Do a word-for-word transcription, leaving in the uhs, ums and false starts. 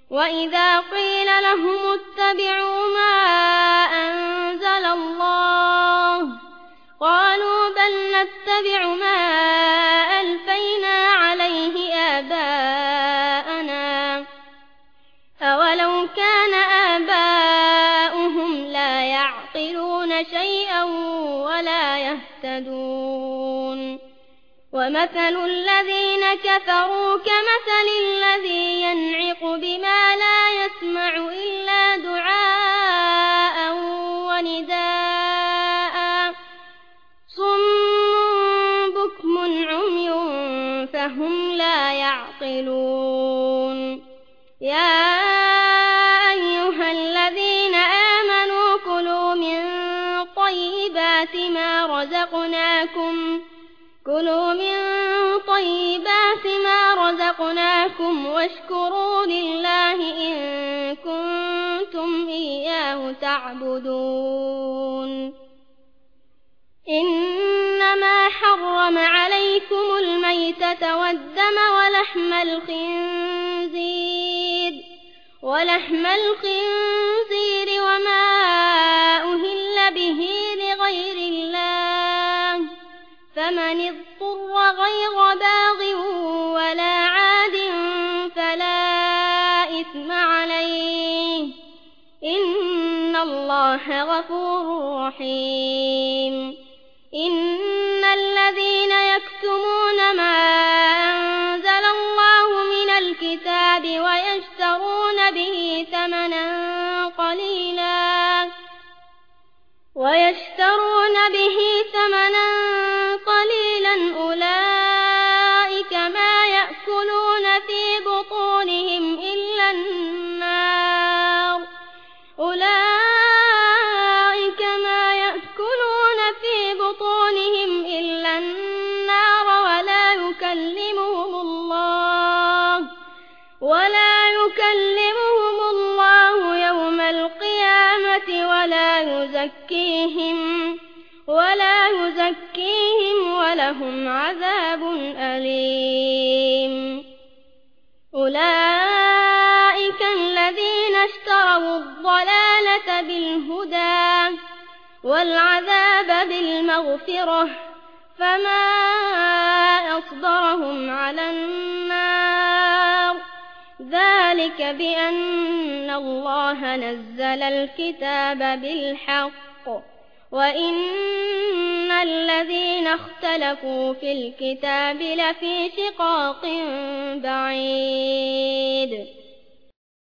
وإذا قيل لهم اتبعوا ما أنزل الله قالوا بل نتبع ما ألفينا عليه آباءنا أولو كان آباؤهم لا يعقلون شيئا ولا يهتدون ومثل الذين كفروا كمثل الذي ينعق بما لا يسمع إلا دعاء ونداء صم بكم عمي فهم لا يعقلون يا أيها الذين آمنوا كلوا من طيبات ما رزقناكم كلوا من طيبات ما رزقناكم واشكروا لله إن كنتم إياه تعبدون إنما حرم عليكم الميتة والدم ولحم الخنزير ولحم الخنزير وما أهل به لغير الله فمن اضطر غير باغ ولا عاد فلا إثم عليه إن الله غفور رحيم إن الذين يكتمون ما أنزل الله من الكتاب ويشترون به ثمنا قليلا ويشترون به ثمنا قليلا أولئك ما يأكلون في بطونهم إلا النار أولئك ما يأكلون في بطونهم إلا النار ولا يكلمهم الله ولا يكلمهم الله يوم القيامة ولا يزكيهم ولا يزكيهم ولهم عذاب أليم أولئك الذين اشتروا الضلالة بالهدى والعذاب بالمغفرة فما أصبرهم على النار ذلك بأن الله نزل الكتاب بالحق وإن الذين اختلفوا في الكتاب لفي شقاق بعيد